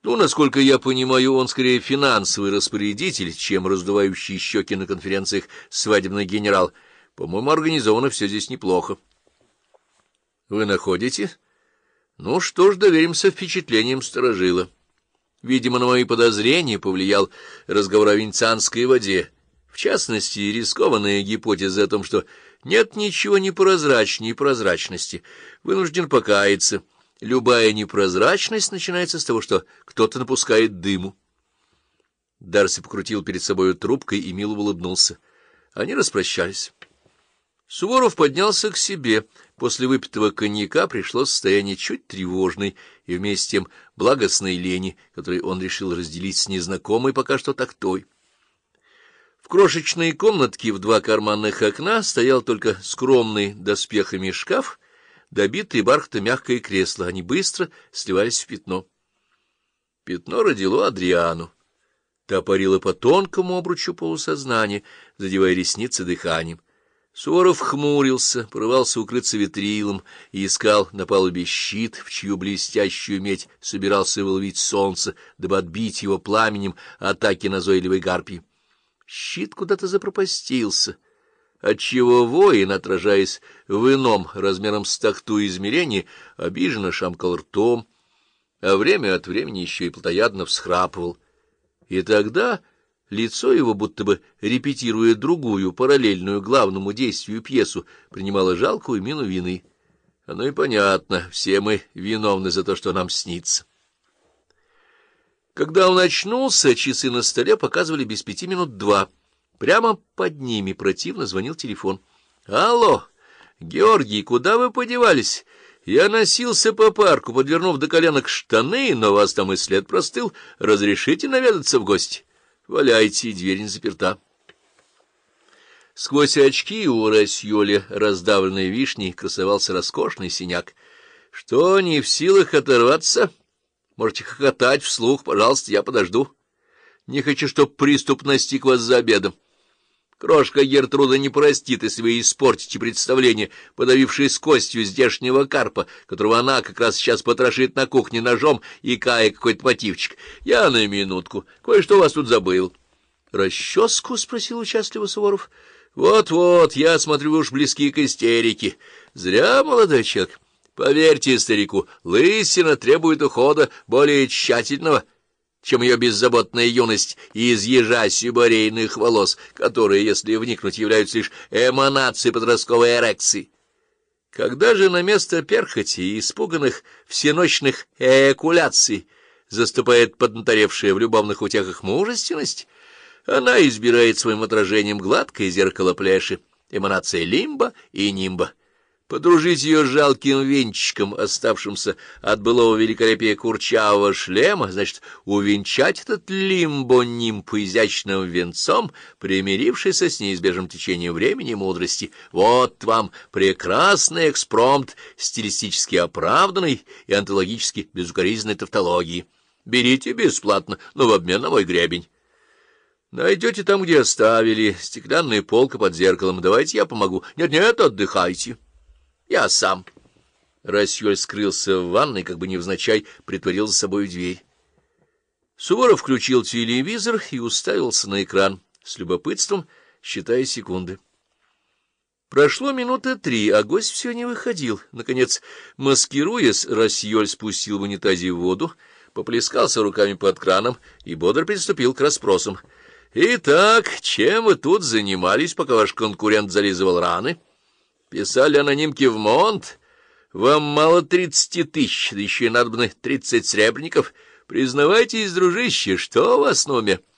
Ну, насколько я понимаю, он скорее финансовый распорядитель, чем раздувающий щеки на конференциях свадебный генерал. По-моему, организовано все здесь неплохо. Вы находите? Ну что ж, доверимся впечатлениям старожила. Видимо, на мои подозрения повлиял разговор о венецианской воде. В частности, рискованная гипотеза о том, что нет ничего непрозрачнее прозрачности. Вынужден покаяться. Любая непрозрачность начинается с того, что кто-то напускает дыму. Дарси покрутил перед собой трубкой и мило улыбнулся. Они распрощались. Суворов поднялся к себе. После выпитого коньяка пришло состояние чуть тревожной и вместе с тем благостной лени, которую он решил разделить с незнакомой пока что тактой. В крошечной комнатке в 2 карманных окна стоял только скромный доспехами шкаф, добитые бархатом мягкое кресло. Они быстро сливались в пятно. Пятно родило Адриану. Та парила по тонкому обручу полусознания, задевая ресницы дыханием. Суворов хмурился, порывался укрыться ветрилом и искал на палубе щит, в чью блестящую медь собирался выловить солнце, дабы отбить его пламенем атаки назойливой гарпии. Щит куда-то запропастился, отчего воин, отражаясь в ином размером с тахту измерении, обиженно шамкал ртом, а время от времени еще и плотоядно всхрапывал. И тогда лицо его, будто бы репетируя другую, параллельную главному действию пьесу, принимало жалкую мину вины. Оно и понятно, все мы виновны за то, что нам снится. Когда он очнулся, часы на столе показывали без 5 минут 2. Прямо под ними противно звонил телефон. — Алло, Георгий, куда вы подевались? Я носился по парку, подвернув до коленок штаны, но вас там и след простыл. Разрешите наведаться в гости? Валяйте, дверь не заперта. Сквозь очки у Рассьоли, раздавленной вишней, красовался роскошный синяк. — Что, не в силах оторваться? Можете хохотать вслух, пожалуйста, я подожду. Не хочу, чтоб приступ настиг вас за обедом. Крошка Гертруда не простит, если вы испортите представление, подавившись костью здешнего карпа, которого она как раз сейчас потрошит на кухне ножом и кая какой-то мотивчик. Я на минутку. Кое-что у вас тут забыл. — Расческу? — спросил участливо Суворов. — Вот-вот, я смотрю, вы уж близки к истерике. Зря, молодой человек. Поверьте старику, лысина требует ухода более тщательного, чем ее беззаботная юность из ежа сибарейных волос, которые, если вникнуть, являются лишь эманацией подростковой эрекции. Когда же на место перхоти и испуганных всеночных эякуляций заступает поднаторевшая в любовных утехах мужественность, она избирает своим отражением гладкое зеркало пляши, эманация лимба и нимба. Подружить ее с жалким венчиком, оставшимся от былого великолепия курчавого шлема, значит, увенчать этот лимбо-нимб изящным венцом, примирившийся с неизбежным течением времени и мудрости. Вот вам прекрасный экспромт стилистически оправданной и онтологически безукоризненной тавтологии. Берите бесплатно, но в обмен на мой гребень. Найдете там, где оставили, стеклянная полка под зеркалом. Давайте я помогу. Нет-нет, отдыхайте. Я сам. Рассьоль скрылся в ванной, как бы невзначай притворил за собой дверь. Суворов включил телевизор и уставился на экран, с любопытством считая секунды. Прошло минуты 3, а гость все не выходил. Наконец, маскируясь, Рассьоль спустил в унитазе воду, поплескался руками под краном и бодро приступил к расспросам. — Итак, чем вы тут занимались, пока ваш конкурент зализывал раны? — Писали анонимки в Монт? Вам мало 30 тысяч, да еще и надобно 30 сребреников. Признавайтесь, дружище, что у вас на уме?